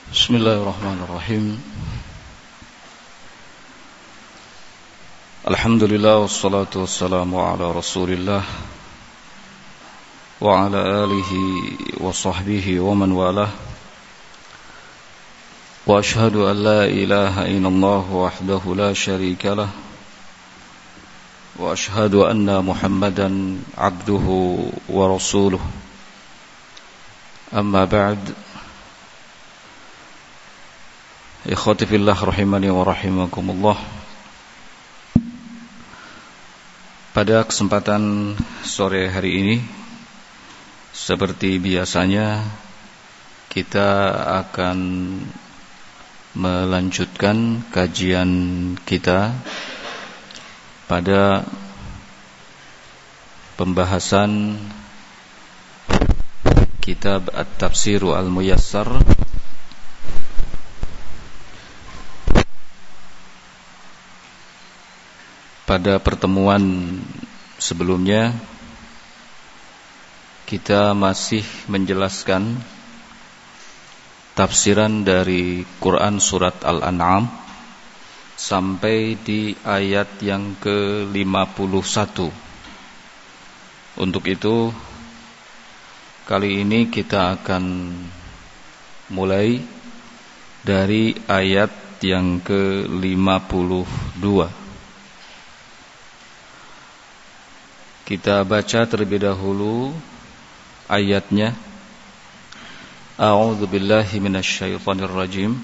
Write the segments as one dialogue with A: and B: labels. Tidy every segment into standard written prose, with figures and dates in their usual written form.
A: Bismillahirrahmanirrahim. Alhamdulillah wassalatu wassalamu ala Rasulillah wa ala alihi wa sahbihi wa man walah. Wa ashhadu an la ilaha illallah wahdahu la syarika lah. Wa ashhadu anna Muhammadan abduhu wa rasuluh. Amma ba'd. Ikhwati fillah rahimani wa rahimakumullah. Pada kesempatan sore hari ini, seperti biasanya, kita akan melanjutkan kajian kita pada pembahasan kitab At-Tafsiru Al-Muyassar pada pertemuan sebelumnya. Kita masih menjelaskan tafsiran dari Quran surat Al-An'am sampai di ayat yang ke-51. Untuk itu, kali ini kita akan mulai dari ayat yang ke-52. Kita baca terlebih dahulu ayatnya. A'udzu billahi minasyaitonir rajim.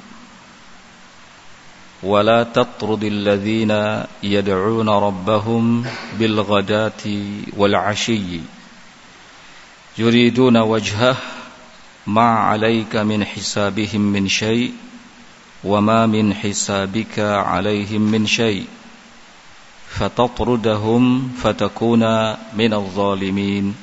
A: Wala tatrudil ladzina yad'una rabbahum bil ghadati wal 'ashiyyi yuriduna wajhah ma 'alaika min hisabihim min syai' wa ma min hisabika 'alaihim min syai' fatatrudahum fatakuna minadh dhalimin.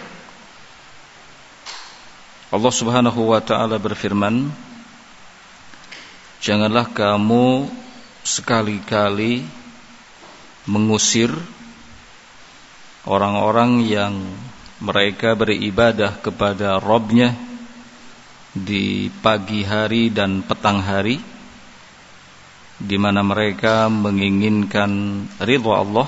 A: Allah Subhanahu wa ta'ala berfirman, janganlah kamu sekali-kali mengusir orang-orang yang mereka beribadah kepada Rabb-nya di pagi hari dan petang hari, di mana mereka menginginkan ridha Allah.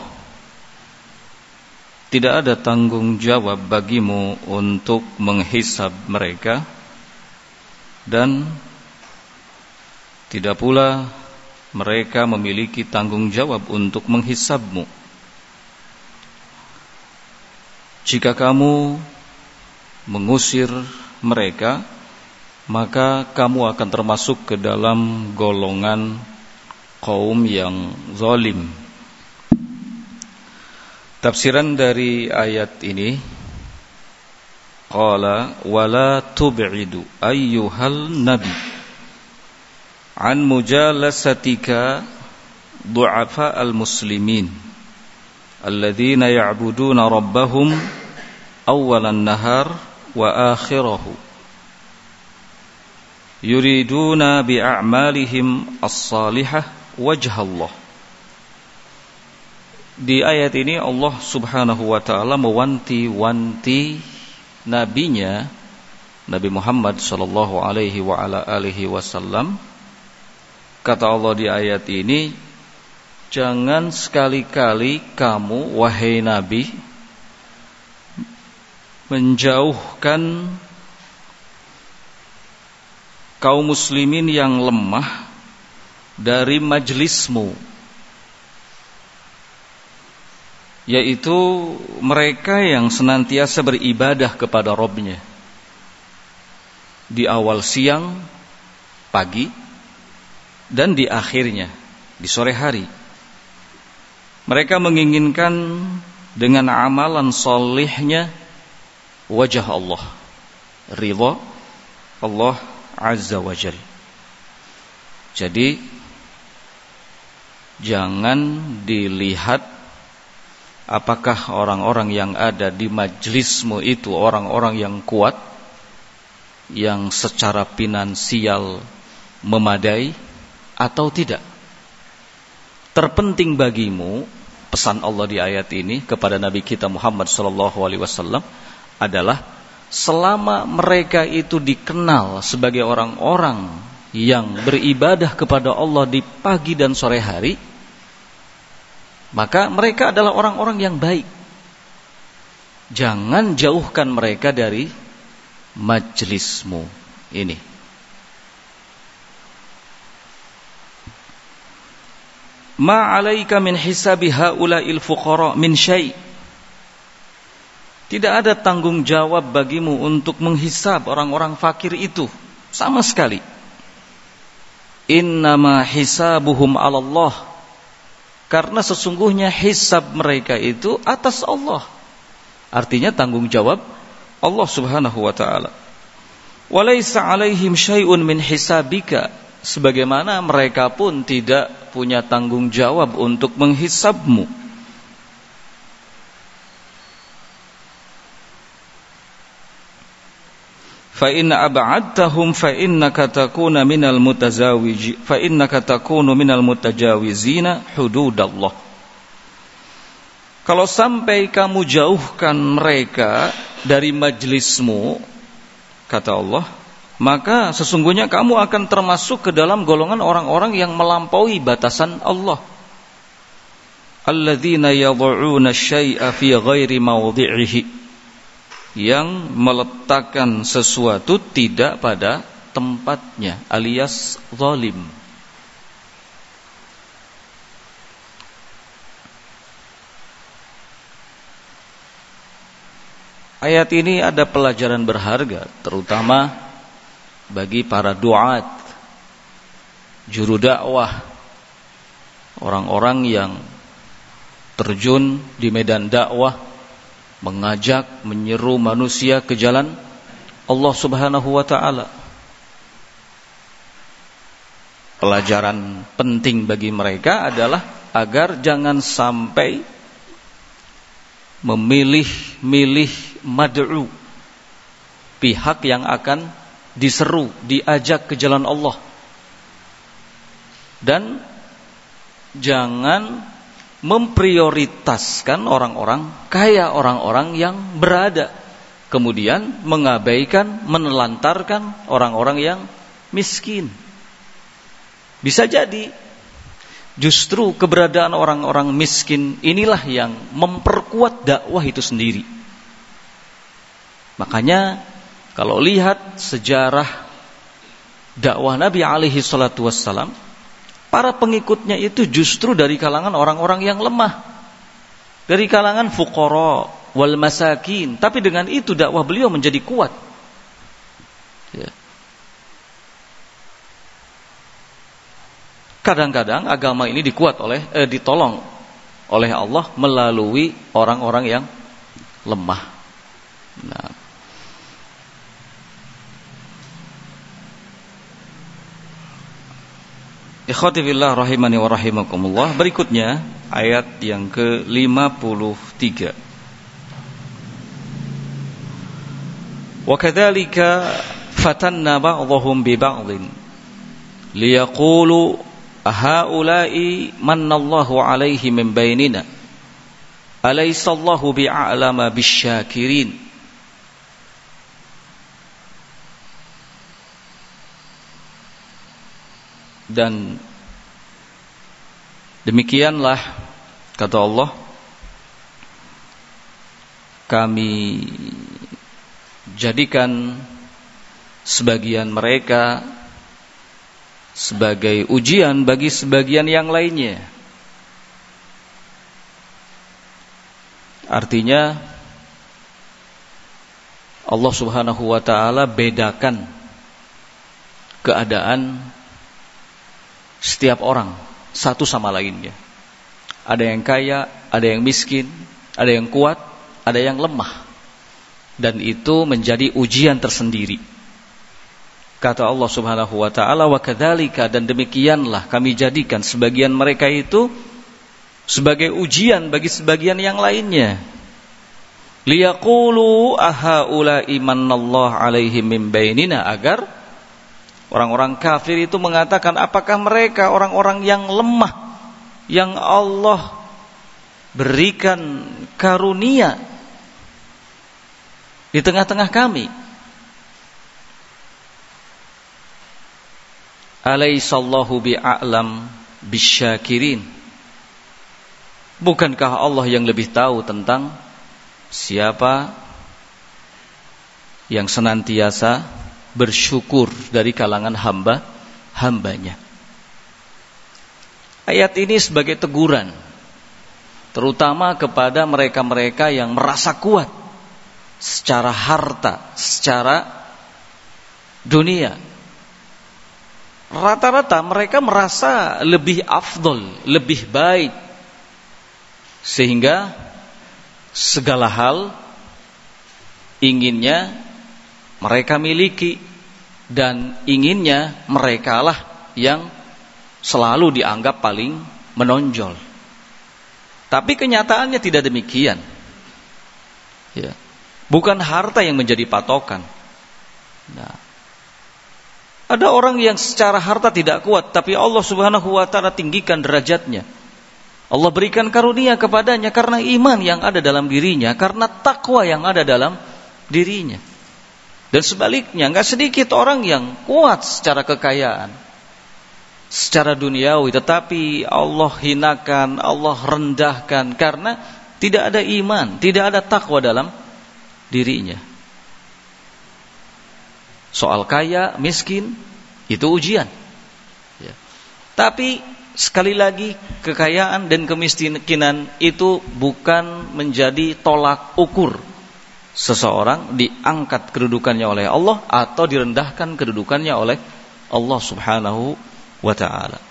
A: Tidak ada tanggung jawab bagimu untuk menghisab mereka, dan tidak pula mereka memiliki tanggung jawab untuk menghisabmu. Jika kamu mengusir mereka, maka kamu akan termasuk ke dalam golongan kaum yang zalim. Tafsiran dari ayat ini, qala wala tub'idu ayyuhal nabi an mujalasatika du'afa al-muslimin alladzina ya'buduna rabbahum awwalan nahar wa akhirahu yuriduna bi'a'malihim as-salihah wajhallah. Di ayat ini Allah Subhanahu wa ta'ala mewanti-wanti nabinya, Nabi Muhammad sallallahu alaihi wa ala alihi wasallam. Kata Allah di ayat ini, jangan sekali-kali kamu wahai Nabi menjauhkan kaum muslimin yang lemah dari majlismu, yaitu mereka yang senantiasa beribadah kepada Rabb-nya di awal siang, pagi, dan di akhirnya, di sore hari. Mereka menginginkan dengan amalan salihnya wajah Allah, ridha Allah Azza wa Jalla. Jadi jangan dilihat apakah orang-orang yang ada di majlismu itu orang-orang yang kuat, yang secara finansial memadai atau tidak. Terpenting bagimu, pesan Allah di ayat ini kepada Nabi kita Muhammad SAW adalah selama mereka itu dikenal sebagai orang-orang yang beribadah kepada Allah di pagi dan sore hari, maka mereka adalah orang-orang yang baik. Jangan jauhkan mereka dari majlismu ini. Ma 'alaika min hisabi haula'il fuqara min syai'. Tidak ada tanggung jawab bagimu untuk menghisab orang-orang fakir itu sama sekali. Innama hisabuhum 'alallah. Karena sesungguhnya hisab mereka itu atas Allah. Artinya tanggung jawab Allah Subhanahu wa taala. Walaysa 'alaihim syai'un min hisabika. Sebagaimana mereka pun tidak punya tanggung jawab untuk menghisabmu. Fa in ab'adtahum fa innaka takuna minal mutajawizina hududallah. Kalau sampai kamu jauhkan mereka dari majlismu, kata Allah, maka sesungguhnya kamu akan termasuk ke dalam golongan orang-orang yang melampaui batasan Allah. Alladzina yad'una syai'a fi ghairi mawdhi'ihi. Yang meletakkan sesuatu tidak pada tempatnya, alias zalim. Ayat ini ada pelajaran berharga, terutama bagi para duat, juru dakwah, orang-orang yang terjun di medan dakwah, mengajak, menyeru manusia ke jalan Allah Subhanahu wa ta'ala. Pelajaran penting bagi mereka adalah agar jangan sampai memilih-milih mad'u, pihak yang akan diseru, diajak ke jalan Allah. Dan jangan memprioritaskan orang-orang kaya, orang-orang yang berada, kemudian mengabaikan, menelantarkan orang-orang yang miskin. Bisa jadi justru keberadaan orang-orang miskin inilah yang memperkuat dakwah itu sendiri. Makanya kalau lihat sejarah dakwah Nabi alaihi salatu wassalam, para pengikutnya itu justru dari kalangan orang-orang yang lemah, dari kalangan fuqara wal masakin. Tapi dengan itu dakwah beliau menjadi kuat. Ya. Kadang-kadang agama ini ditolong oleh Allah melalui orang-orang yang lemah. Nah, ikhwati fillah rahimani wa rahimakumullah. Berikutnya ayat yang ke-53. Wa kadzalika fatanna ba'dhum bi ba'dhin liyaqulu haula'i manallahu 'alaihim min bainina alaysa Allahu bi'a'lama bisyakirin. Dan demikianlah kata Allah, kami jadikan sebagian mereka sebagai ujian bagi sebagian yang lainnya. Artinya Allah Subhanahu wa ta'ala bedakan keadaan setiap orang satu sama lainnya. Ada yang kaya, ada yang miskin, ada yang kuat, ada yang lemah. Dan itu menjadi ujian tersendiri. Kata Allah Subhanahu wa ta'ala, wa kadzalika, dan demikianlah kami jadikan sebagian mereka itu sebagai ujian bagi sebagian yang lainnya. Liyaqulu ahaula'i manallahu 'alaihim min bainina, agar orang-orang kafir itu mengatakan, apakah mereka orang-orang yang lemah yang Allah berikan karunia di tengah-tengah kami? Alaisallahu bi'a'lam bisyakirin. Bukankah Allah yang lebih tahu tentang siapa yang senantiasa bersyukur dari kalangan hambanya. Ayat ini sebagai teguran, terutama kepada mereka-mereka yang merasa kuat secara harta, secara dunia. Rata-rata mereka merasa lebih afdol, lebih baik, sehingga segala hal inginnya mereka miliki, dan inginnya merekalah yang selalu dianggap paling menonjol. Tapi kenyataannya tidak demikian. Ya. Bukan harta yang menjadi patokan. Nah, ada orang yang secara harta tidak kuat, tapi Allah Subhanahu wa ta'ala tinggikan derajatnya. Allah berikan karunia kepadanya karena iman yang ada dalam dirinya, karena takwa yang ada dalam dirinya. Dan sebaliknya, enggak sedikit orang yang kuat secara kekayaan, secara duniawi, tetapi Allah hinakan, Allah rendahkan karena tidak ada iman, tidak ada takwa dalam dirinya. Soal kaya, miskin, itu ujian. Ya. Tapi sekali lagi, kekayaan dan kemiskinan itu bukan menjadi tolak ukur seseorang diangkat kedudukannya oleh Allah atau direndahkan kedudukannya oleh Allah Subhanahu wa ta'ala.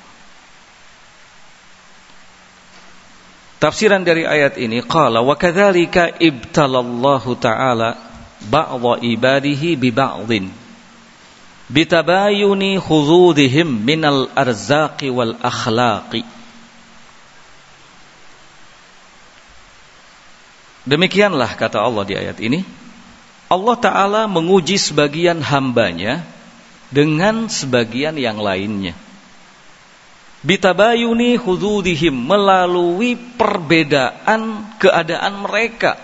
A: Tafsiran dari ayat ini, qala wa kadzalika ibtalallahu ta'ala ba'dha ibadihi bi ba'dhin bitabayuni khududihim minal arzaqi wal akhlaqi. Demikianlah kata Allah di ayat ini, Allah Ta'ala menguji sebagian hambanya dengan sebagian yang lainnya. Bitabayuni hududihim, melalui perbedaan keadaan mereka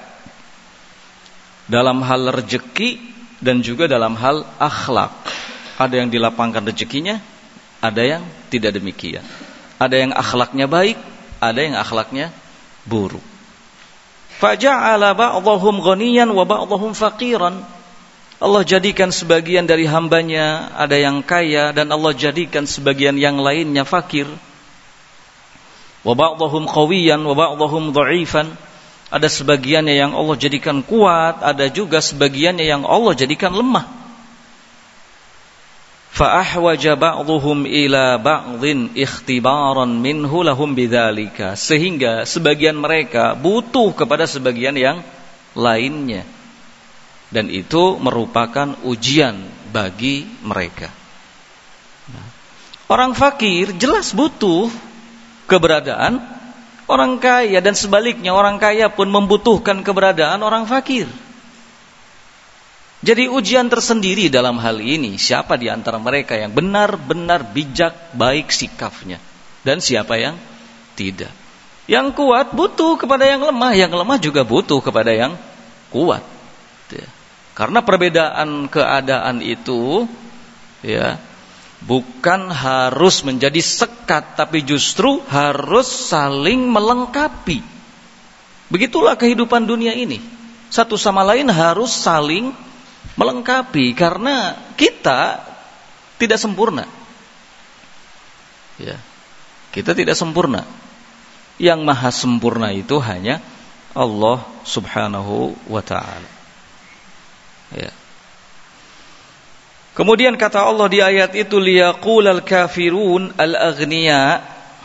A: dalam hal rezeki dan juga dalam hal akhlak. Ada yang dilapangkan rezekinya, ada yang tidak demikian. Ada yang akhlaknya baik, ada yang akhlaknya buruk. Faja'ala ba'dahum ghaniyan wa ba'dahum faqiran. Allah jadikan sebagian dari hambanya ada yang kaya, dan Allah jadikan sebagian yang lainnya fakir. Wa ba'dahum qawiyan wa ba'dahum dha'ifan. Ada sebagiannya yang Allah jadikan kuat, ada juga sebagiannya yang Allah jadikan lemah. Fa ahwaja ba'dhum ila ba'dhin ikhtibaran minhu lahum bidzalika, sehingga sebagian mereka butuh kepada sebagian yang lainnya, dan itu merupakan ujian bagi mereka. Orang fakir jelas butuh keberadaan orang kaya, dan sebaliknya orang kaya pun membutuhkan keberadaan orang fakir. Jadi ujian tersendiri dalam hal ini, siapa di antara mereka yang benar-benar bijak, baik sikapnya, dan siapa yang tidak. Yang kuat butuh kepada yang lemah, yang lemah juga butuh kepada yang kuat. Karena perbedaan keadaan itu, ya, bukan harus menjadi sekat, tapi justru harus saling melengkapi. Begitulah kehidupan dunia ini. Satu sama lain harus saling melengkapi, karena kita tidak sempurna. Ya, kita tidak sempurna. Yang maha sempurna itu hanya Allah Subhanahu wa ta'ala. Ya. Kemudian kata Allah di ayat itu, liyaqulal kafirun al-aghniya.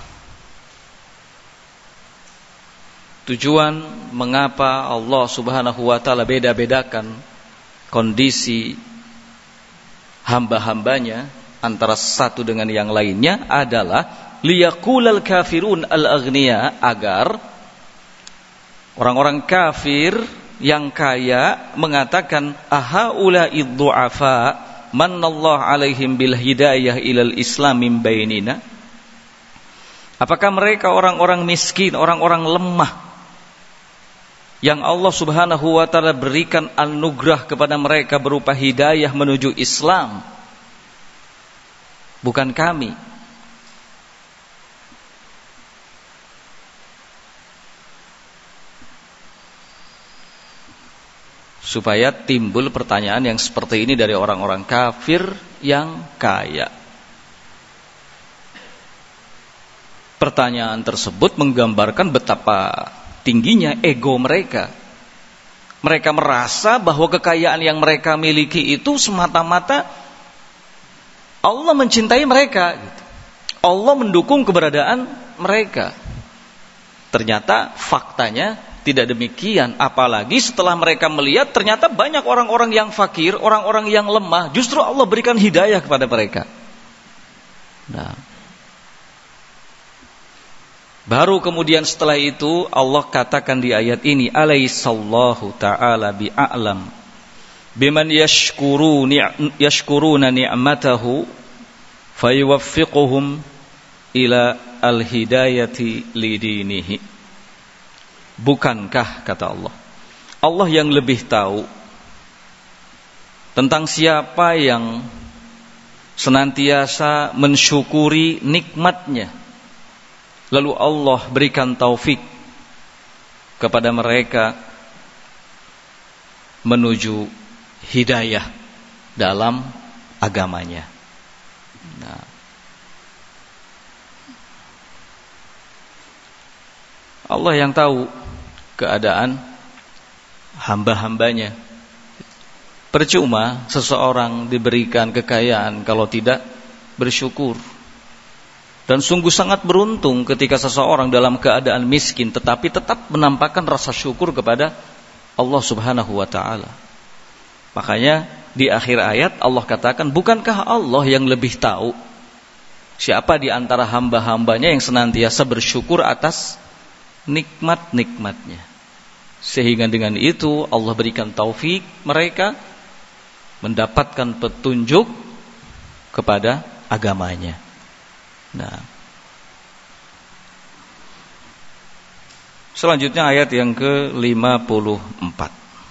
A: Tujuan mengapa Allah Subhanahu wa ta'ala beda-bedakan kondisi hamba-hambanya antara satu dengan yang lainnya adalah liyaqulal kafirun al-aghniya, agar orang-orang kafir yang kaya mengatakan ahaula'i dhu'afa manallahu alaihim bil hidayah ilal islam min bainina. Apakah mereka orang-orang miskin, orang-orang lemah yang Allah Subhanahu wa ta'ala berikan anugerah kepada mereka berupa hidayah menuju Islam, bukan kami. Supaya timbul pertanyaan yang seperti ini dari orang-orang kafir yang kaya. Pertanyaan tersebut menggambarkan betapa tingginya ego mereka. Mereka merasa bahwa kekayaan yang mereka miliki itu semata-mata Allah mencintai mereka. Allah mendukung keberadaan mereka. Ternyata faktanya tidak demikian, apalagi setelah mereka melihat ternyata banyak orang-orang yang fakir, orang-orang yang lemah, justru Allah berikan hidayah kepada mereka. Nah, baru kemudian setelah itu Allah katakan di ayat ini, alaihissallahu ta'ala bi'a'lam biman yashkuruna ni'matahu fayuwaffiquhum ila al-hidayati lidinihi. Bukankah, kata Allah, Allah yang lebih tahu tentang siapa yang senantiasa mensyukuri nikmatnya, lalu Allah berikan taufik kepada mereka menuju hidayah dalam agamanya. Nah, Allah yang tahu keadaan hamba-hambanya. Percuma seseorang diberikan kekayaan kalau tidak bersyukur. Dan sungguh sangat beruntung ketika seseorang dalam keadaan miskin tetapi tetap menampakkan rasa syukur kepada Allah Subhanahu wa ta'ala. Makanya di akhir ayat Allah katakan, bukankah Allah yang lebih tahu siapa di antara hamba-hambanya yang senantiasa bersyukur atas nikmat-nikmatnya. Sehingga dengan itu Allah berikan taufik mereka mendapatkan petunjuk kepada agamanya. Nah, selanjutnya ayat yang ke-54.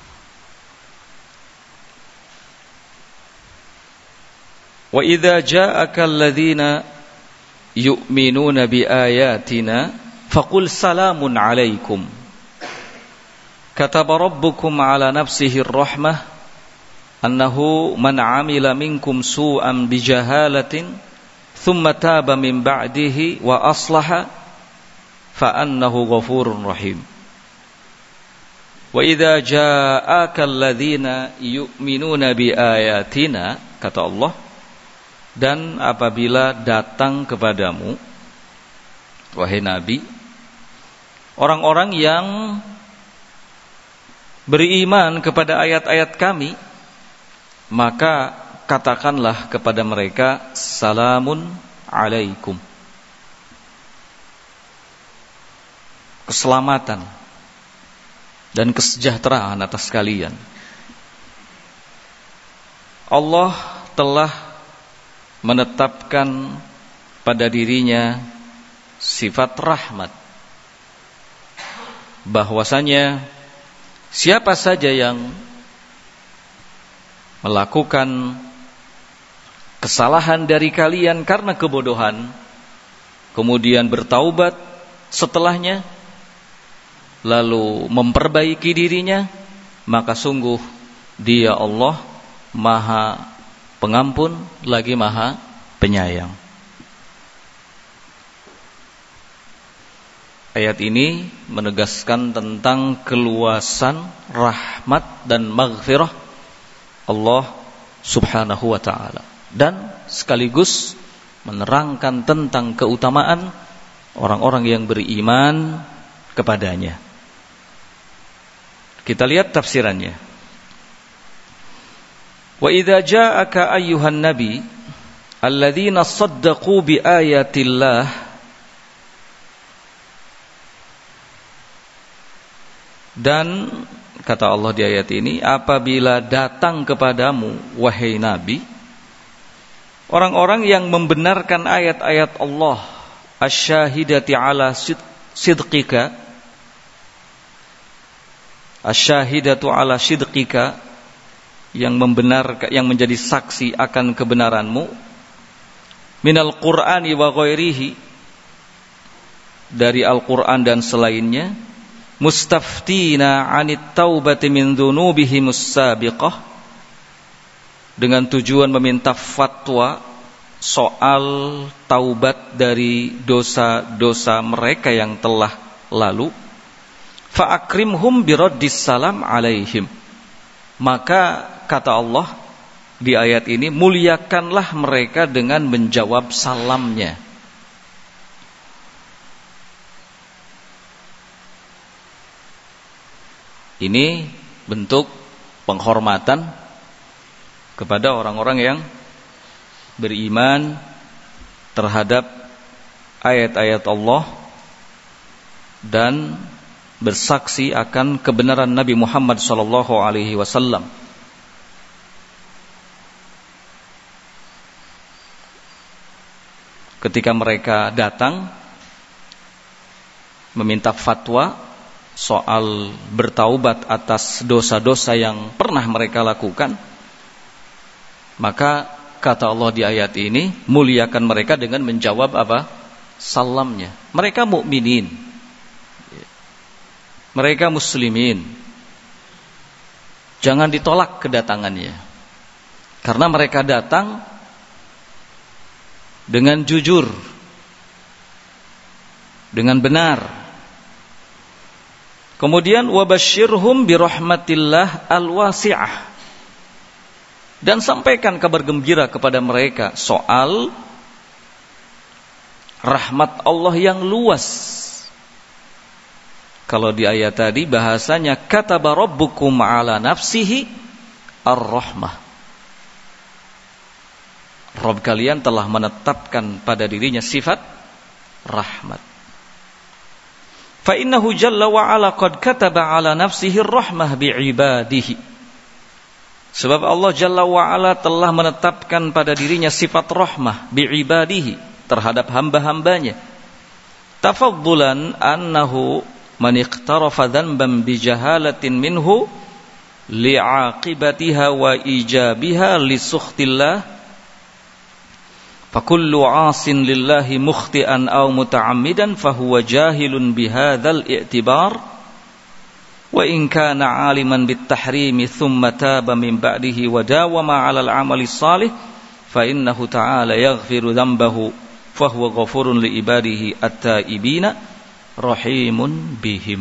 A: Wa idza ja'aka alladhina yu'minuna biayatina faqul salamun 'alaikum kataba rabbukum 'ala nafsihi ar-rahmah annahu man 'amila minkum su'an bijahalatin thumma taba min ba'dihi wa aslaha fa annahu ghafurur rahim. Wa idza ja'aka alladhina yu'minuna biayatina, kata Allah, dan apabila datang kepadamu wahai Nabi orang-orang yang beriman kepada ayat-ayat kami, maka katakanlah kepada mereka salamun alaikum, keselamatan dan kesejahteraan atas kalian. Allah telah menetapkan pada dirinya sifat rahmat, bahwasanya siapa saja yang melakukan kesalahan dari kalian karena kebodohan, kemudian bertaubat setelahnya, lalu memperbaiki dirinya, maka sungguh Dia Allah Maha Pengampun lagi Maha Penyayang. Ayat ini menegaskan tentang keluasan rahmat dan maghfirah Allah Subhanahu wa ta'ala, dan sekaligus menerangkan tentang keutamaan orang-orang yang beriman kepadanya. Kita lihat tafsirannya. Wa idza ja'aka ayyuhan nabi alladzina saddaqu bi ayatillah, dan kata Allah di ayat ini, apabila datang kepadamu wahai Nabi orang-orang yang membenarkan ayat-ayat Allah, asyahidati ala sidqika, asyahidatu ala sidqika, yang membenarkan, yang menjadi saksi akan kebenaranmu, minal Qur'ani wa ghairihi, dari Al-Qur'an dan selainnya, mustaftina 'anit taubati min dzunubihimus sabiqah, dengan tujuan meminta fatwa soal taubat dari dosa-dosa mereka yang telah lalu. Fa akrimhum biraddis salam 'alaihim, maka kata Allah di ayat ini, muliakanlah mereka dengan menjawab salamnya. Ini bentuk penghormatan kepada orang-orang yang beriman terhadap ayat-ayat Allah dan bersaksi akan kebenaran Nabi Muhammad SAW. Ketika mereka datang meminta fatwa soal bertaubat atas dosa-dosa yang pernah mereka lakukan, maka kata Allah di ayat ini, muliakan mereka dengan menjawab apa? Salamnya. Mereka mukminin, mereka muslimin, jangan ditolak kedatangannya, karena mereka datang dengan jujur, dengan benar. Kemudian wabasyirhum birahmatillah alwasi'ah, dan sampaikan kabar gembira kepada mereka soal rahmat Allah yang luas. Kalau di ayat tadi bahasanya kataba rabbukum ala nafsihi ar-rahmah, Rabb kalian telah menetapkan pada dirinya sifat rahmat. Fa innahu jalla wa ala qad kataba ala nafsihi ar-rahmah bi'ibadihi, sebab Allah jalla wa ala telah menetapkan pada dirinya sifat rahmah bi'ibadihi, terhadap hamba-hambanya. Tafaddulan annahu man iqtarafa dhanban bijahalatin minhu li'aqibatiha wa ijabiha li sukhtillah, fakullu 'asin lillahi mukhti'an aw muta'ammidan fahuwa jahilun bihadzal i'tibar, wa in kana 'aliman bit-tahrimi thumma taba min ba'dihi wa dawama 'alal 'amali shalih fa innahu ta'ala yaghfiru dhanbahu fahuwa ghafurun li ibadihi at-taibina rahimun bihim.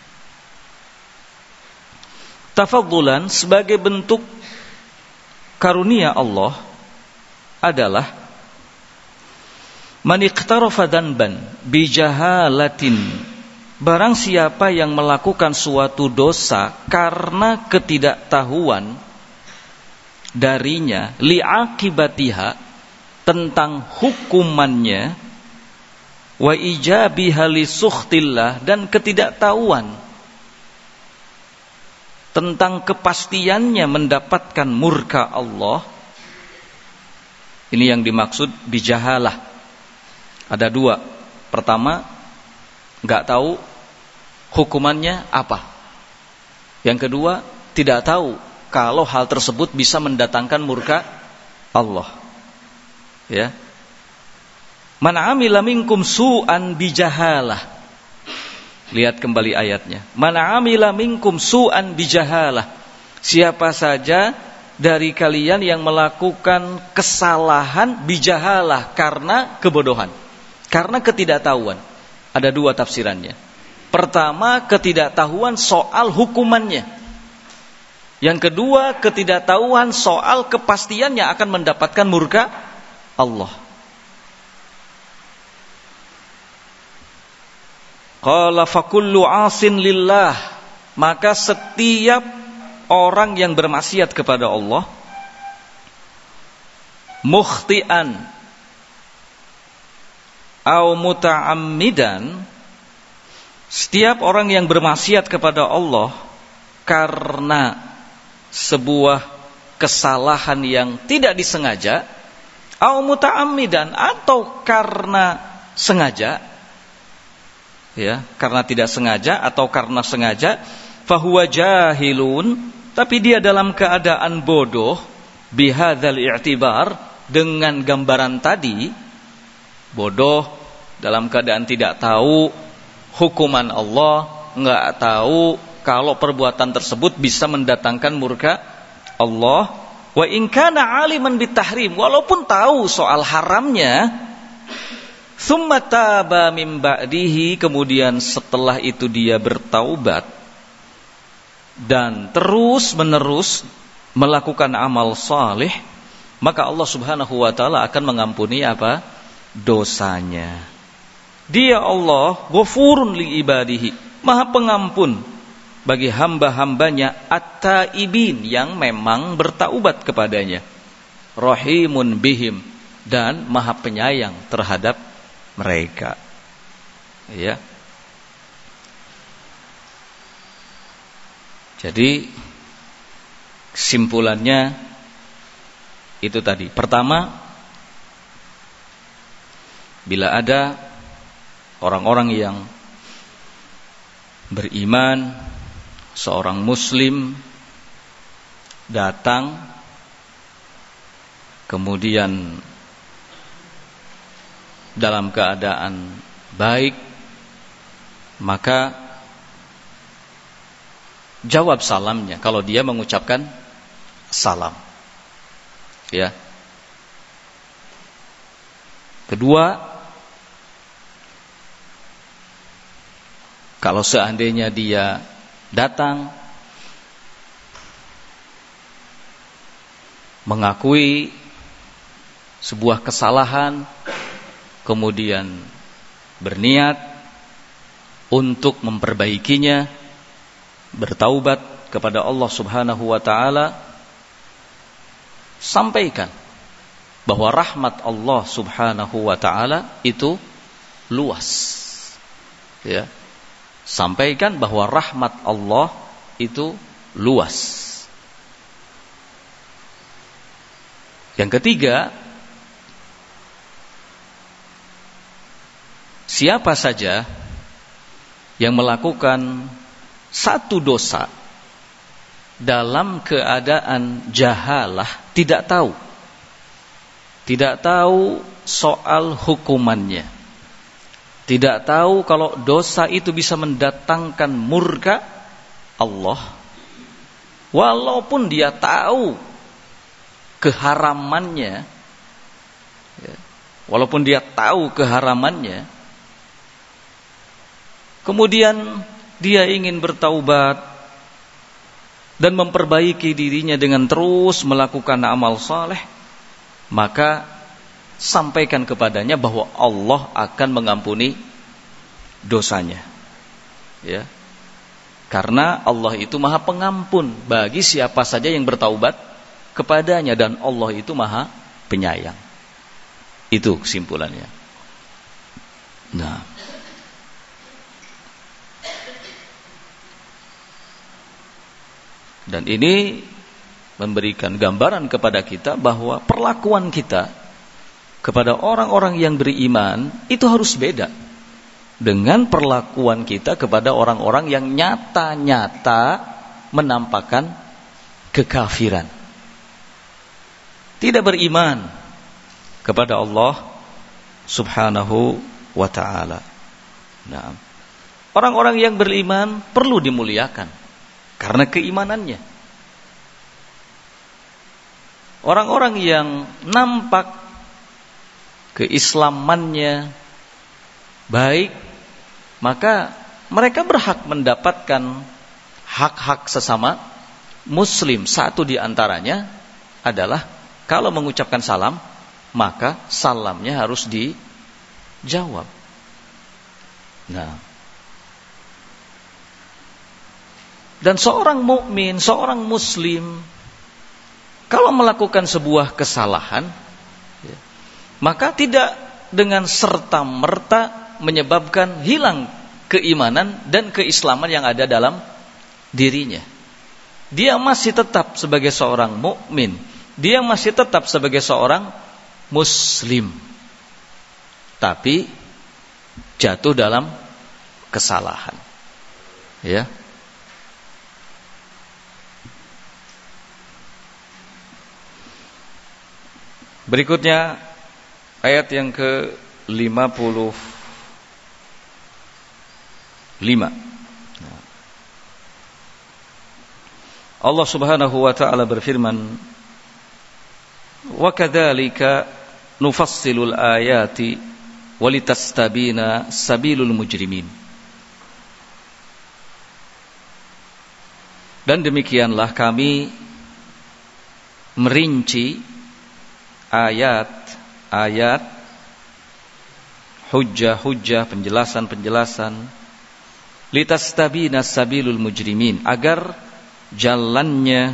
A: Tafaddulan, sebagai bentuk karunia Allah, adalah man iqtarafa dhanban bijahalatin, barang siapa yang melakukan suatu dosa karena ketidaktahuan darinya, li'aqibatiha, tentang hukumannya, wa ijabiha li sukhtillah, dan ketidaktahuan tentang kepastiannya mendapatkan murka Allah. Ini yang dimaksud bijahalah. Ada dua. Pertama, enggak tahu hukumannya apa. Yang kedua, tidak tahu kalau hal tersebut bisa mendatangkan murka Allah. Ya. Man amila minkum su'an bijahalah. Lihat kembali ayatnya. Man amila minkum su'an bijahalah. Siapa saja dari kalian yang melakukan kesalahan bijahalah, karena kebodohan, karena ketidaktahuan. Ada dua tafsirannya. Pertama, ketidaktahuan soal hukumannya. Yang kedua, ketidaktahuan soal kepastiannya akan mendapatkan murka Allah. Qala fakullu 'asin lillah, maka setiap orang yang bermaksiat kepada Allah, mukhti'an au muta'ammidan, setiap orang yang bermaksiat kepada Allah karena sebuah kesalahan yang tidak disengaja, au muta'ammidan, atau karena sengaja, ya, karena tidak sengaja atau karena sengaja, fahuwa jahilun, tapi dia dalam keadaan bodoh, bihadzal i'tibar, dengan gambaran tadi, bodoh dalam keadaan tidak tahu hukuman Allah, enggak tahu kalau perbuatan tersebut bisa mendatangkan murka Allah. Wa in kana aliman bitahrim, walaupun tahu soal haramnya, tsumma taba min ba'dihi, kemudian setelah itu dia bertaubat dan terus-menerus melakukan amal saleh, maka Allah Subhanahu wa taala akan mengampuni apa? Dosanya. Dia Allah Ghafurun li ibadihi, Maha Pengampun bagi hamba-hambanya at-taibin yang memang bertaubat kepadanya. Rahimun bihim, dan Maha Penyayang terhadap mereka. Ya. Jadi kesimpulannya itu tadi. Pertama, bila ada orang-orang yang beriman, seorang muslim datang kemudian dalam keadaan baik, maka jawab salamnya kalau dia mengucapkan salam. Ya. Kedua, kalau seandainya dia datang mengakui sebuah kesalahan, kemudian berniat untuk memperbaikinya, bertaubat kepada Allah Subhanahu wa taala, sampaikan bahwa rahmat Allah Subhanahu wa taala itu luas. Ya. Sampaikan bahwa rahmat Allah itu luas. Yang ketiga, siapa saja yang melakukan satu dosa dalam keadaan jahalah, tidak tahu soal hukumannya, tidak tahu kalau dosa itu bisa mendatangkan murka Allah, walaupun dia tahu keharamannya, walaupun dia tahu keharamannya, kemudian dia ingin bertaubat dan memperbaiki dirinya dengan terus melakukan amal saleh, maka sampaikan kepadanya bahwa Allah akan mengampuni dosanya. Ya. Karena Allah itu Maha Pengampun bagi siapa saja yang bertaubat kepadanya, dan Allah itu Maha Penyayang. Itu kesimpulannya. Nah, dan ini memberikan gambaran kepada kita bahwa perlakuan kita kepada orang-orang yang beriman itu harus beda dengan perlakuan kita kepada orang-orang yang nyata-nyata menampakkan kekafiran, tidak beriman kepada Allah Subhanahu wa ta'ala. Nah, orang-orang yang beriman perlu dimuliakan karena keimanannya. Orang-orang yang nampak keislamannya baik, maka mereka berhak mendapatkan hak-hak sesama muslim. Satu di antaranya adalah kalau mengucapkan salam, maka salamnya harus dijawab. Nah, dan seorang mukmin, seorang muslim, kalau melakukan sebuah kesalahan, maka tidak dengan serta-merta menyebabkan hilang keimanan dan keislaman yang ada dalam dirinya. Dia masih tetap sebagai seorang mukmin, dia masih tetap sebagai seorang muslim, tapi jatuh dalam kesalahan. Ya. Berikutnya ayat yang ke-55. Allah Subhanahu wa taala berfirman, "Wa kadzalika nufassilul ayati walitastabina sabilul mujrimin." Dan demikianlah kami merinci ayat-ayat, hujjah-hujjah, penjelasan-penjelasan, litastabina sabilul mujrimin, agar jalannya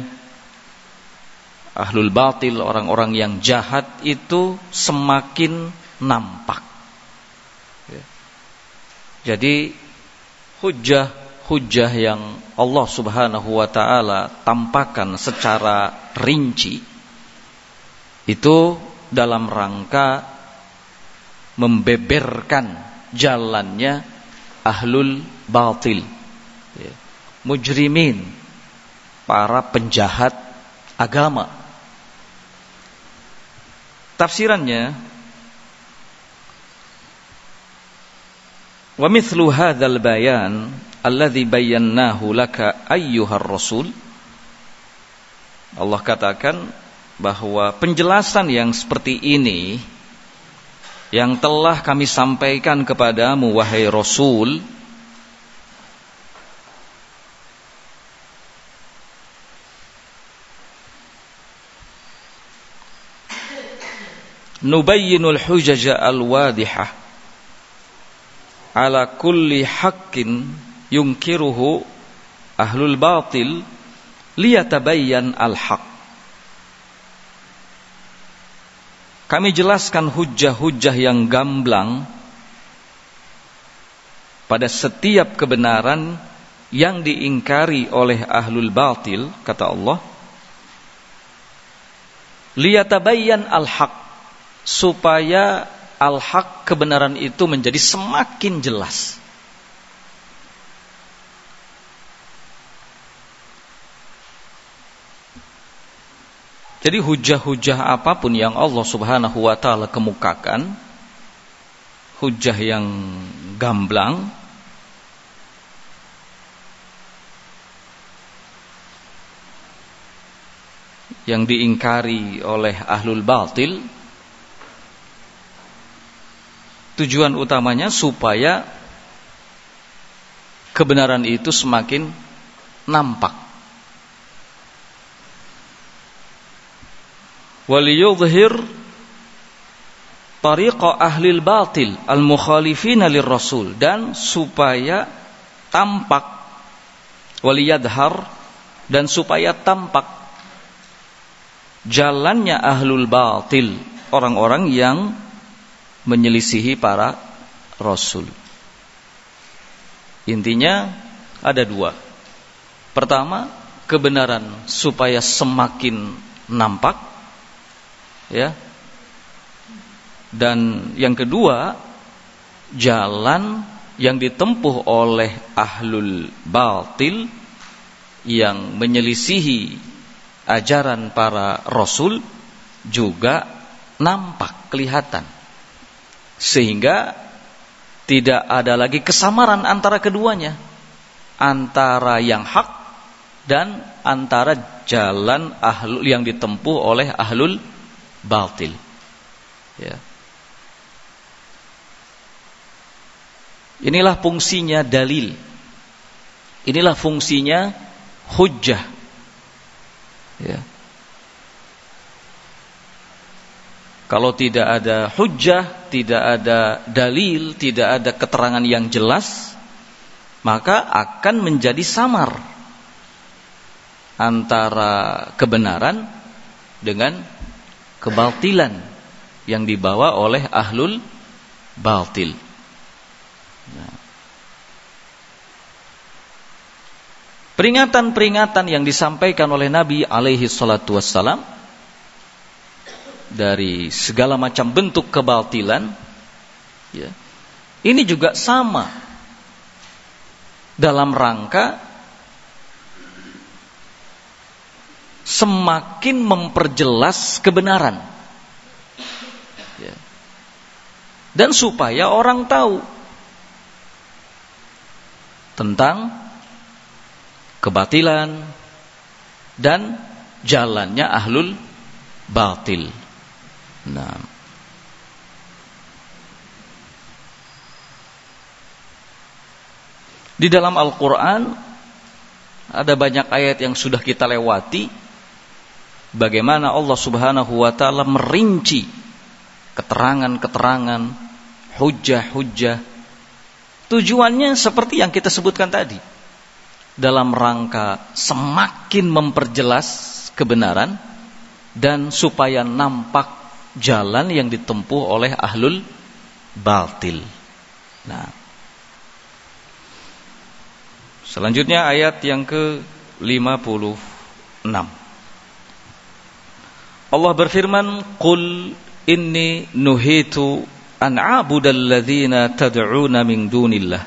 A: ahlul batil, orang-orang yang jahat itu semakin nampak. Jadi hujjah yang Allah Subhanahu wa taala tampakkan secara rinci itu dalam rangka membeberkan jalannya ahlul batil, mujrimin, para penjahat agama. Tafsirannya, wa mithlu hadzal bayan alladzi bayyanahu laka ayyuhar rasul. Allah katakan bahwa penjelasan yang seperti ini yang telah kami sampaikan kepadamu wahai Rasul, nubayyinul hujaja al-wadihah ala kulli haqqin yunkiruhu ahlul batil liyatabayyan al-haq. Kami jelaskan hujjah-hujjah yang gamblang pada setiap kebenaran yang diingkari oleh ahlul batil, kata Allah, liyatabayyan al-haq, supaya al-haq, kebenaran itu menjadi semakin jelas. Jadi hujjah-hujjah apapun yang Allah Subhanahu wa taala kemukakan, hujjah yang gamblang, yang diingkari oleh ahlul batil, tujuan utamanya supaya kebenaran itu semakin nampak. Waliyudhhir tariqa ahlil batil al-mukhalifina lirrasul, dan supaya tampak, waliyadhar, dan supaya tampak jalannya ahlul batil, orang-orang yang menyelisihi para rasul. Intinya ada dua. Pertama, kebenaran supaya semakin nampak, ya. Dan yang kedua, jalan yang ditempuh oleh ahlul batil yang menyelisihi ajaran para rasul juga nampak, kelihatan, sehingga tidak ada lagi kesamaran antara keduanya, antara yang hak dan antara jalan ahlul yang ditempuh oleh ahlul batil, ya. Inilah fungsinya dalil, inilah fungsinya hujjah, ya. Kalau tidak ada hujjah, tidak ada dalil, tidak ada keterangan yang jelas, maka akan menjadi samar antara kebenaran dengan kebatilan yang dibawa oleh ahlul batil. Nah, peringatan-peringatan yang disampaikan oleh Nabi alaihi salatu wassalam dari segala macam bentuk kebatilan, ya, ini juga sama dalam rangka semakin memperjelas kebenaran. Ya. Dan supaya orang tahu tentang kebatilan dan jalannya ahlul batil. Nah, di dalam Al-Quran ada banyak ayat yang sudah kita lewati, bagaimana Allah Subhanahu wa ta'ala merinci keterangan-keterangan, hujjah-hujjah. Tujuannya seperti yang kita sebutkan tadi, dalam rangka semakin memperjelas kebenaran dan supaya nampak jalan yang ditempuh oleh ahlul batil. Nah, selanjutnya ayat yang ke-56. Allah berfirman, "Qul inni nuhitu an a'budal ladzina tad'una min dunillah.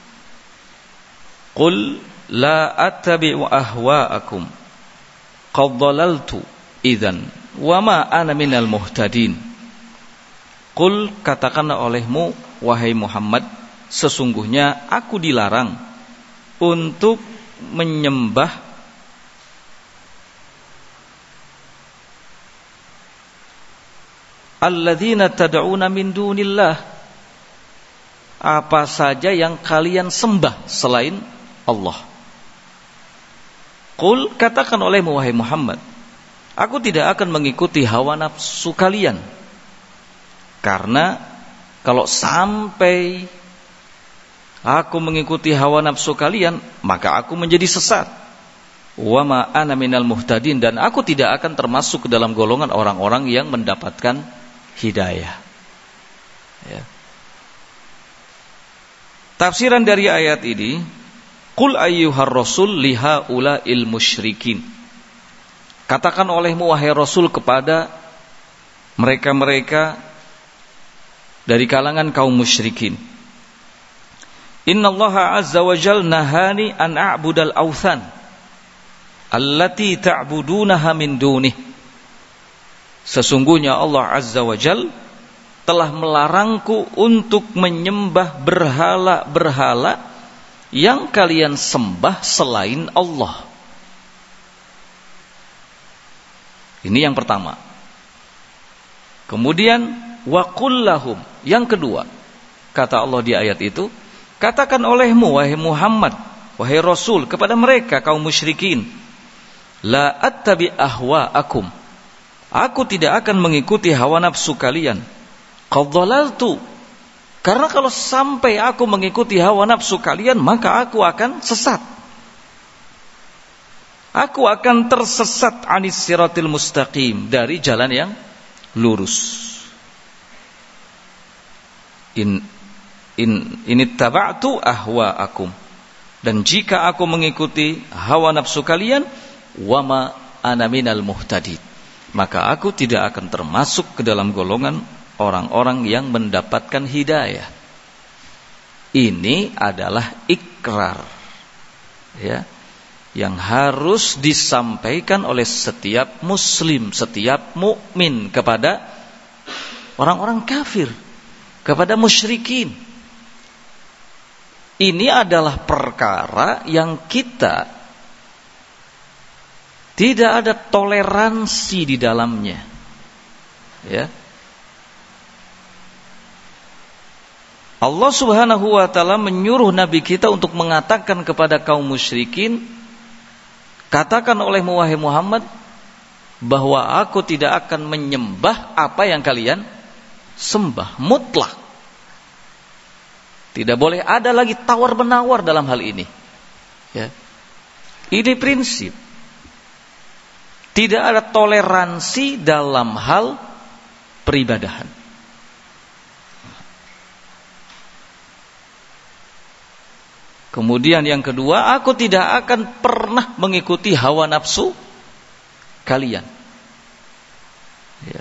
A: Qul la attabi'u ahwa'akum. Qad dhalaltu idzan wa ma ana minal muhtadin." Qul, katakanlah olehmu wahai Muhammad, sesungguhnya aku dilarang untuk menyembah alladzina tad'una min dunillah, apa saja yang kalian sembah selain Allah. Qul, katakan olehmu wahai Muhammad, aku tidak akan mengikuti hawa nafsu kalian, karena kalau sampai aku mengikuti hawa nafsu kalian, maka aku menjadi sesat. Wa ma ana minal muhtadin, dan aku tidak akan termasuk ke dalam golongan orang-orang yang mendapatkan hidayah. Ya. Tafsiran dari ayat ini, qul ayyuhar rasul lihaula'il musyrikin. Katakan olehmu wahai Rasul kepada mereka-mereka dari kalangan kaum musyrikin. Innallaha azza wa jalla nahani an a'budal awthan allati ta'budunaha min dunih. Sesungguhnya Allah azza wa jalla telah melarangku untuk menyembah berhala-berhala yang kalian sembah selain Allah. Ini yang pertama. Kemudian wa qul lahum, yang kedua, kata Allah di ayat itu, katakan olehmu wahai Muhammad, wahai Rasul kepada mereka kaum musyrikin, la attabi ahwa'akum, aku tidak akan mengikuti hawa nafsu kalian. Qad dhalaltu, karena kalau sampai aku mengikuti hawa nafsu kalian, maka aku akan sesat. Aku akan tersesat anis siratil mustaqim, dari jalan yang lurus. Inittaba'tu ahwa'akum, dan jika aku mengikuti hawa nafsu kalian, wama ana minal muhtadin, maka aku tidak akan termasuk ke dalam golongan orang-orang yang mendapatkan hidayah. Ini adalah ikrar, ya, yang harus disampaikan oleh setiap muslim, setiap mukmin kepada orang-orang kafir, kepada musyrikin. Ini adalah perkara yang kita tidak ada toleransi di dalamnya, ya. Allah Subhanahu wa ta'ala menyuruh Nabi kita untuk mengatakan kepada kaum musyrikin, katakan olehmu wahai Muhammad, bahwa aku tidak akan menyembah apa yang kalian sembah, mutlak. Tidak boleh ada lagi tawar-menawar dalam hal ini, ya. Ini prinsip. Tidak ada toleransi dalam hal peribadahan. Kemudian yang kedua, aku tidak akan pernah mengikuti hawa nafsu kalian, ya.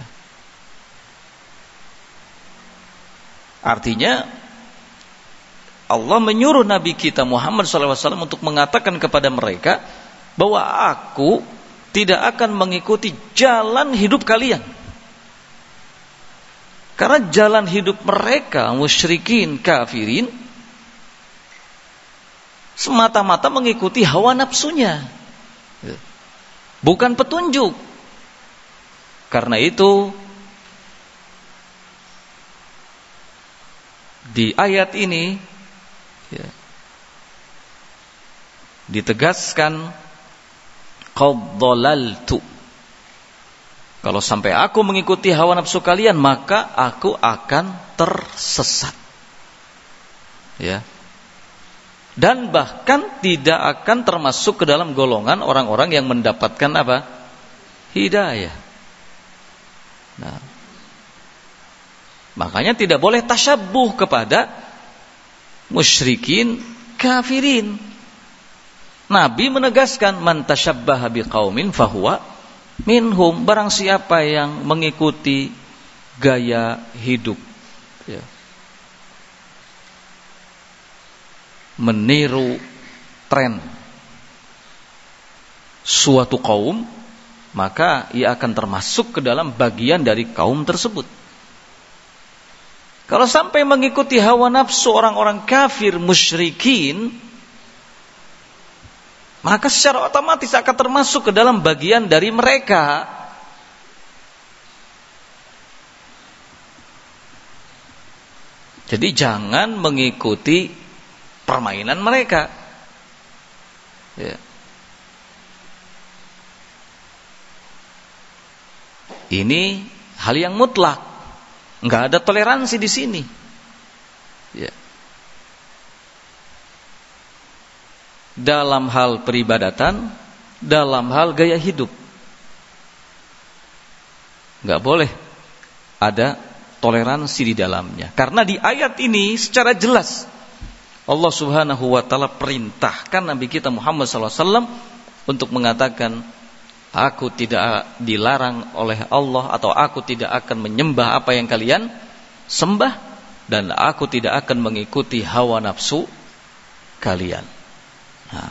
A: Artinya Allah menyuruh Nabi kita Muhammad SAW untuk mengatakan kepada mereka bahwa aku tidak akan mengikuti jalan hidup kalian. Karena jalan hidup mereka musyrikin kafirin semata-mata mengikuti hawa nafsunya, bukan petunjuk. Karena itu di ayat ini ditegaskan qad dhalaltu. Kalau sampai aku mengikuti hawa nafsu kalian, maka aku akan tersesat. Ya. Dan bahkan tidak akan termasuk ke dalam golongan orang-orang yang mendapatkan apa? Hidayah. Nah, makanya tidak boleh tasyabbuh kepada musyrikin kafirin. Nabi menegaskan man tasyabbaha biqaumin fahuwa minhum. Barang siapa yang mengikuti gaya hidup, ya, meniru tren suatu kaum, maka ia akan termasuk ke dalam bagian dari kaum tersebut. Kalau sampai mengikuti hawa nafsu orang-orang kafir musyrikin, maka secara otomatis akan termasuk ke dalam bagian dari mereka. Jadi jangan mengikuti permainan mereka. Ya. Ini hal yang mutlak, nggak ada toleransi di sini. Ya. Dalam hal peribadatan, dalam hal gaya hidup, nggak boleh ada toleransi di dalamnya. Karena di ayat ini secara jelas Allah Subhanahu wa taala perintahkan Nabi kita Muhammad SAW untuk mengatakan, aku tidak dilarang oleh Allah, atau aku tidak akan menyembah apa yang kalian sembah, dan aku tidak akan mengikuti hawa nafsu kalian. Nah.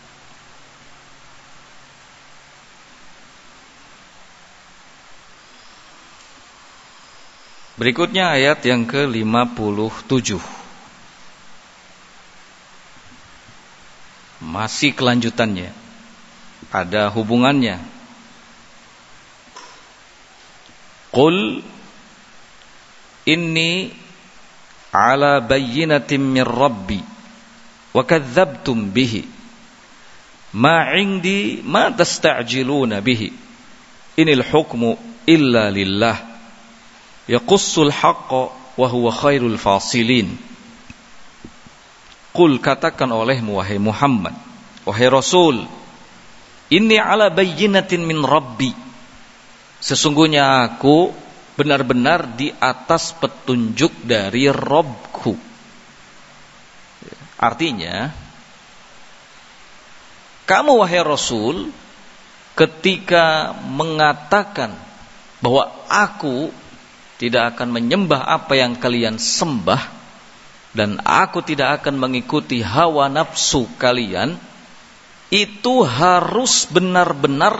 A: Berikutnya ayat yang ke-57. Masih kelanjutannya, ada hubungannya. Qul inni ala bayyinatin min rabbi wa kadzdzabtum bihi ma 'indi ma tasta'jiluna bihi inil hukmu illa lillah yaqussul haqqa wa huwa khairul fasilin. Qul, katakan olehmu wahai Muhammad, wahai Rasul, inni ala bayyinatin min rabbi, sesungguhnya aku benar-benar di atas petunjuk dari Rabbku. Artinya, kamu wahai Rasul, ketika mengatakan bahwa aku tidak akan menyembah apa yang kalian sembah, dan aku tidak akan mengikuti hawa nafsu kalian, itu harus benar-benar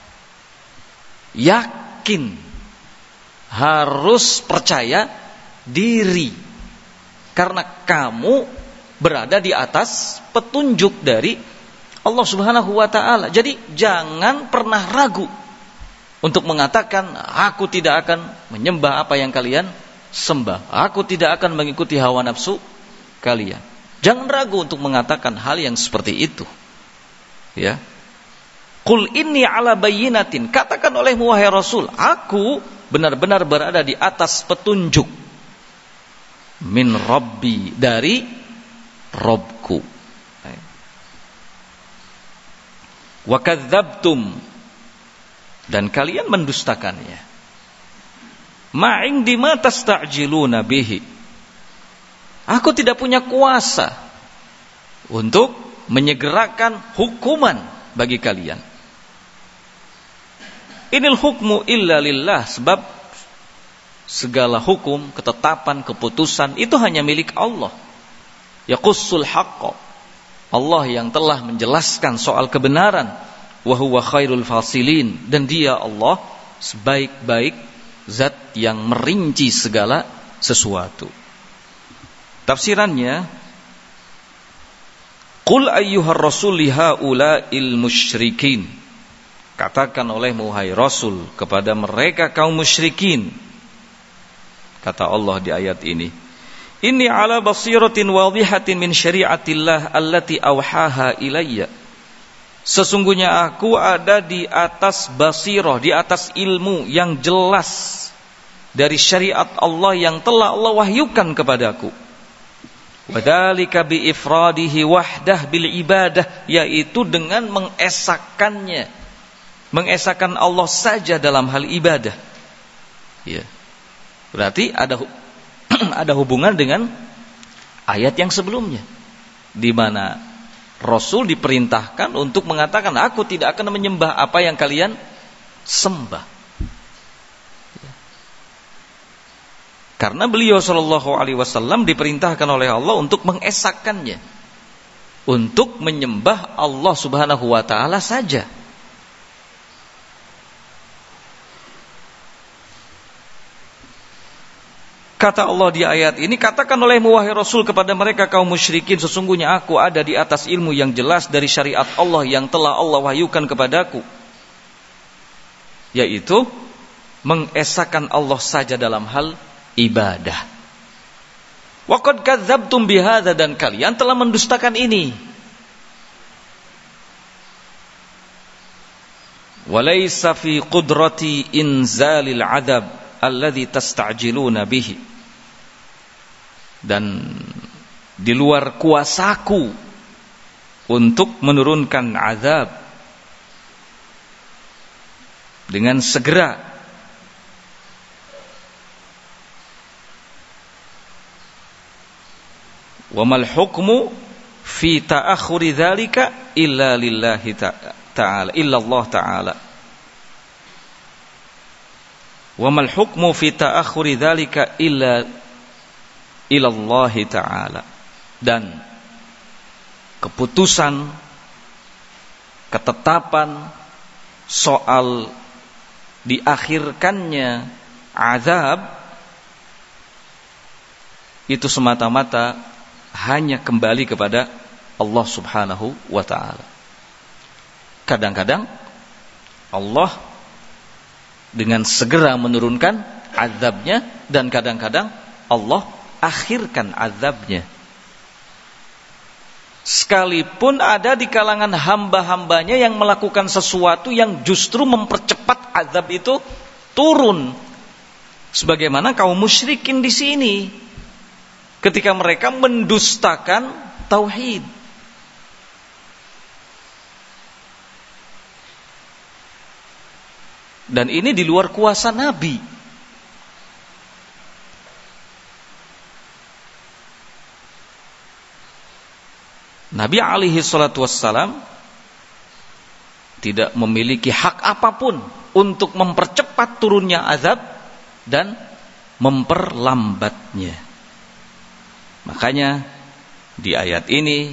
A: yakin, harus percaya diri, karena kamu berada di atas petunjuk dari Allah Subhanahu wa taala. Jadi jangan pernah ragu untuk mengatakan aku tidak akan menyembah apa yang kalian sembah, aku tidak akan mengikuti hawa nafsu kalian. Jangan ragu untuk mengatakan hal yang seperti itu. Ya. Qul inni ala bayyinatin, katakan olehmu wahai Rasul, aku benar-benar berada di atas petunjuk min rabbi, dari Rabbku. Wa kadzdzabtum, dan kalian mendustakannya. Ma 'indi ma tasta'jiluna bihi, aku tidak punya kuasa untuk menyegerakan hukuman bagi kalian. Inil hukmu illa lillah, sebab segala hukum, ketetapan, keputusan itu hanya milik Allah. Yaqussul haqqa, Allah yang telah menjelaskan soal kebenaran. Wa huwa khairul fasilin, dan dia Allah sebaik-baik zat yang merinci segala sesuatu. Tafsirannya, Qul ayyuhar rasul lihaula'il musyrikin. Katakan olehmu hai Rasul kepada mereka kaum musyrikin. Kata Allah di ayat ini, Inni ala basiratin wadhihatin min syari'atillah allati awhaha ilayya. Sesungguhnya aku ada di atas basirah, di atas ilmu yang jelas dari syariat Allah yang telah Allah wahyukan kepadaku. Wadzalika bi ifradihi wahdah bil ibadah, yaitu dengan mengesahkannya, mengesahkan Allah saja dalam hal ibadah. Ya. Berarti ada hubungan dengan ayat yang sebelumnya, di mana Rasul diperintahkan untuk mengatakan, aku tidak akan menyembah apa yang kalian sembah. Karena beliau sallallahu alaihi wasallam diperintahkan oleh Allah untuk mengesahkannya, untuk menyembah Allah Subhanahu wa taala saja. Kata Allah di ayat ini, katakan olehmu wahai Rasul kepada mereka kaum musyrikin, sesungguhnya aku ada di atas ilmu yang jelas dari syariat Allah yang telah Allah wahyukan kepadaku, yaitu mengesahkan Allah saja dalam hal ibadah. Wa qad kadzabtum bihadza, dan kalian telah mendustakan ini. Walaysa fi qudrati inzalil adab alladhi tasta'jiluna bihi, dan di luar kuasaku untuk menurunkan azab dengan segera. Wa mal hukmu fi ta'akhuri dzalika illa lillahi ta'ala, illa Allah ta'ala. Wa mal hukmu fi ta'akhuri dzalika illa Allah ta'ala. Dan keputusan, ketetapan soal diakhirkannya azab itu semata-mata hanya kembali kepada Allah Subhanahu wa ta'ala. Kadang-kadang Allah dengan segera menurunkan azabnya, dan kadang-kadang Allah akhirkan azabnya. Sekalipun ada di kalangan hamba-hambanya yang melakukan sesuatu yang justru mempercepat azab itu turun, sebagaimana kaum musyrikin di sini ketika mereka mendustakan tauhid. Dan ini di luar kuasa Nabi. Nabi alaihi salatu wassalam tidak memiliki hak apapun untuk mempercepat turunnya azab dan memperlambatnya. Makanya di ayat ini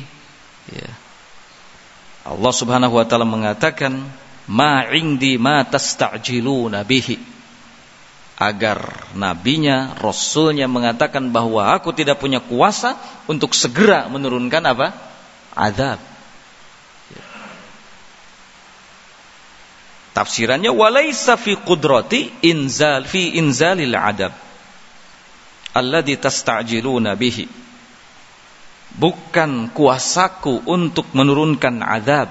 A: Allah Subhanahu wa taala mengatakan, ma indi ma tasta'jiluna bihi, agar nabinya, rasulnya mengatakan bahwa aku tidak punya kuasa untuk segera menurunkan apa? Azab. Tafsirannya, walaysa fi qudrati inzalil adab alladhi tasta'jiluna bihi, bukan kuasaku untuk menurunkan azab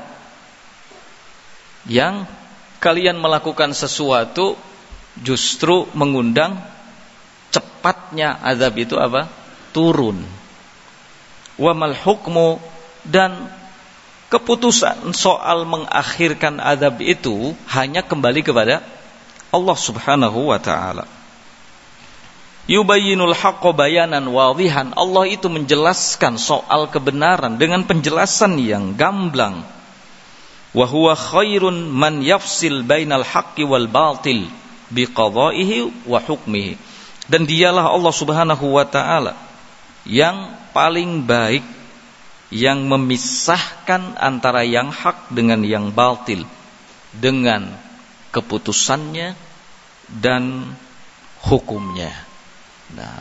A: yang kalian melakukan sesuatu justru mengundang cepatnya azab itu apa? Turun. Wa mal hukmu, dan keputusan soal mengakhirkan azab itu hanya kembali kepada Allah Subhanahu wa taala. Yubayyinul haqqa bayanan wadhihan, Allah itu menjelaskan soal kebenaran dengan penjelasan yang gamblang. Wa huwa khairun man yafsil bainal haqqi wal batil biqadaihi wa hukmihi, dan dialah Allah Subhanahu wa taala yang paling baik, yang memisahkan antara yang hak dengan yang batil dengan keputusannya dan hukumnya. Nah,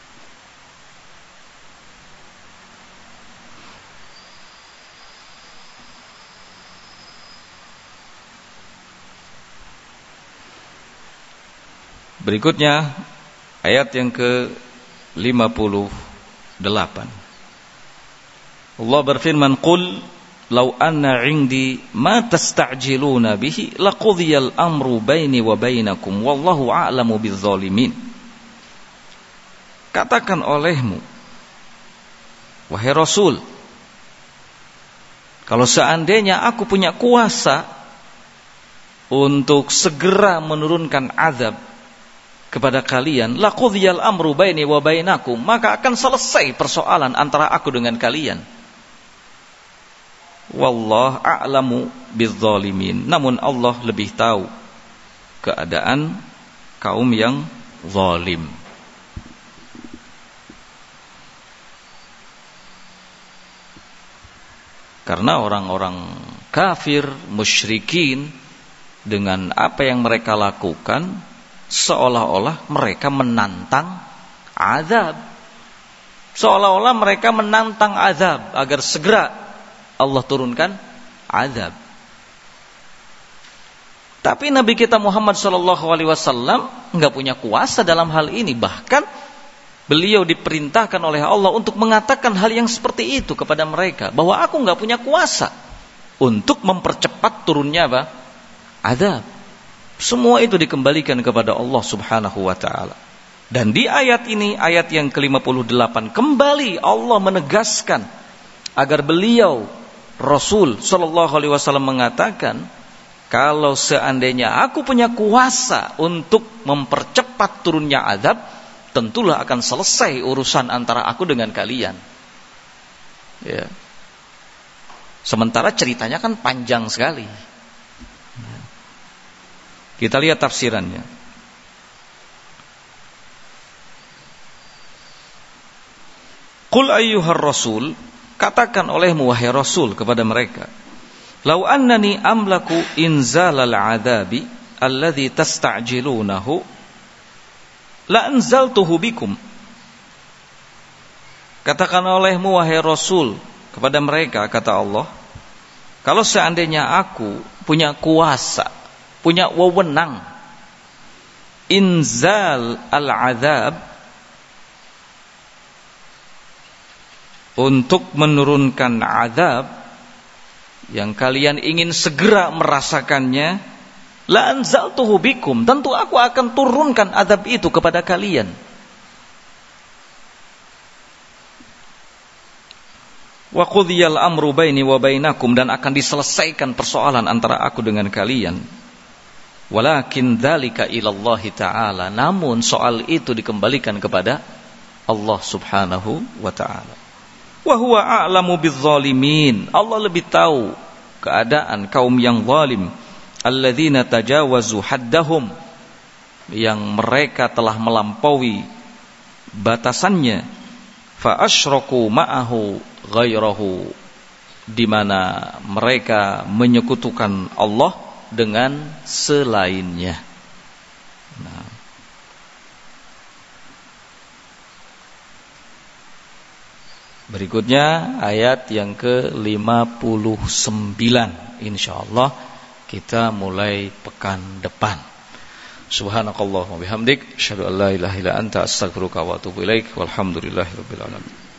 A: berikutnya ayat yang ke-58. Allah berfirman, "Qul law anna 'indi ma tasta'jiluna bihi laqudiyal amru baini wa bainakum wallahu a'lamu bizzalimin." Katakan olehmu, wahai Rasul, kalau seandainya aku punya kuasa untuk segera menurunkan azab kepada kalian, laqudiyal amru baini wa bainakum, maka akan selesai persoalan antara aku dengan kalian. Wallahu a'lamu bizzalimin. Namun Allah lebih tahu keadaan kaum yang zalim. Karena orang-orang kafir, musyrikin, dengan apa yang mereka lakukan, seolah-olah mereka menantang azab. Seolah-olah mereka menantang azab agar segera Allah turunkan azab. Tapi Nabi kita Muhammad SAW enggak punya kuasa dalam hal ini. Bahkan beliau diperintahkan oleh Allah untuk mengatakan hal yang seperti itu kepada mereka, bahwa aku enggak punya kuasa untuk mempercepat turunnya apa? Azab. Semua itu dikembalikan kepada Allah Subhanahu wa taala. Dan di ayat ini, ayat yang ke-58, kembali Allah menegaskan agar beliau Rasul sallallahu alaihi wasallam mengatakan, kalau seandainya aku punya kuasa untuk mempercepat turunnya azab, tentulah akan selesai urusan antara aku dengan kalian. Ya. Sementara ceritanya kan panjang sekali. Kita lihat tafsirannya. Qul ayyuhar rasul, katakan olehmu wahai Rasul kepada mereka, lau annani amlaku inzalal adabi alladhi tasta'jilunahu la anzaltuhu bikum. Katakan olehmu wahai Rasul kepada mereka, kata Allah, kalau seandainya aku punya kuasa, punya wewenang inzal al-adab, untuk menurunkan azab yang kalian ingin segera merasakannya, la anzaltuhu bikum, tentu aku akan turunkan azab itu kepada kalian. Wa qudiyal amru baini wa bainakum, dan akan diselesaikan persoalan antara aku dengan kalian. Walakin dzalika ilallahi ta'ala, namun soal itu dikembalikan kepada Allah Subhanahu wa ta'ala. Wa huwa a'lamu bizzalimin, Allah lebih tahu keadaan kaum yang zalim, alladzina tajawazu haddahum, yang mereka telah melampaui batasannya, fa asyraku ma'ahu ghairahu, di mana mereka menyekutukan Allah dengan selainnya. Nah, berikutnya ayat yang ke-59, insyaallah kita mulai pekan depan. Subhanakallahumma bihamdik, asyhadu an la ilaha illa anta, astaghfiruka wa atubu ilaik. Walhamdulillahirabbil alamin.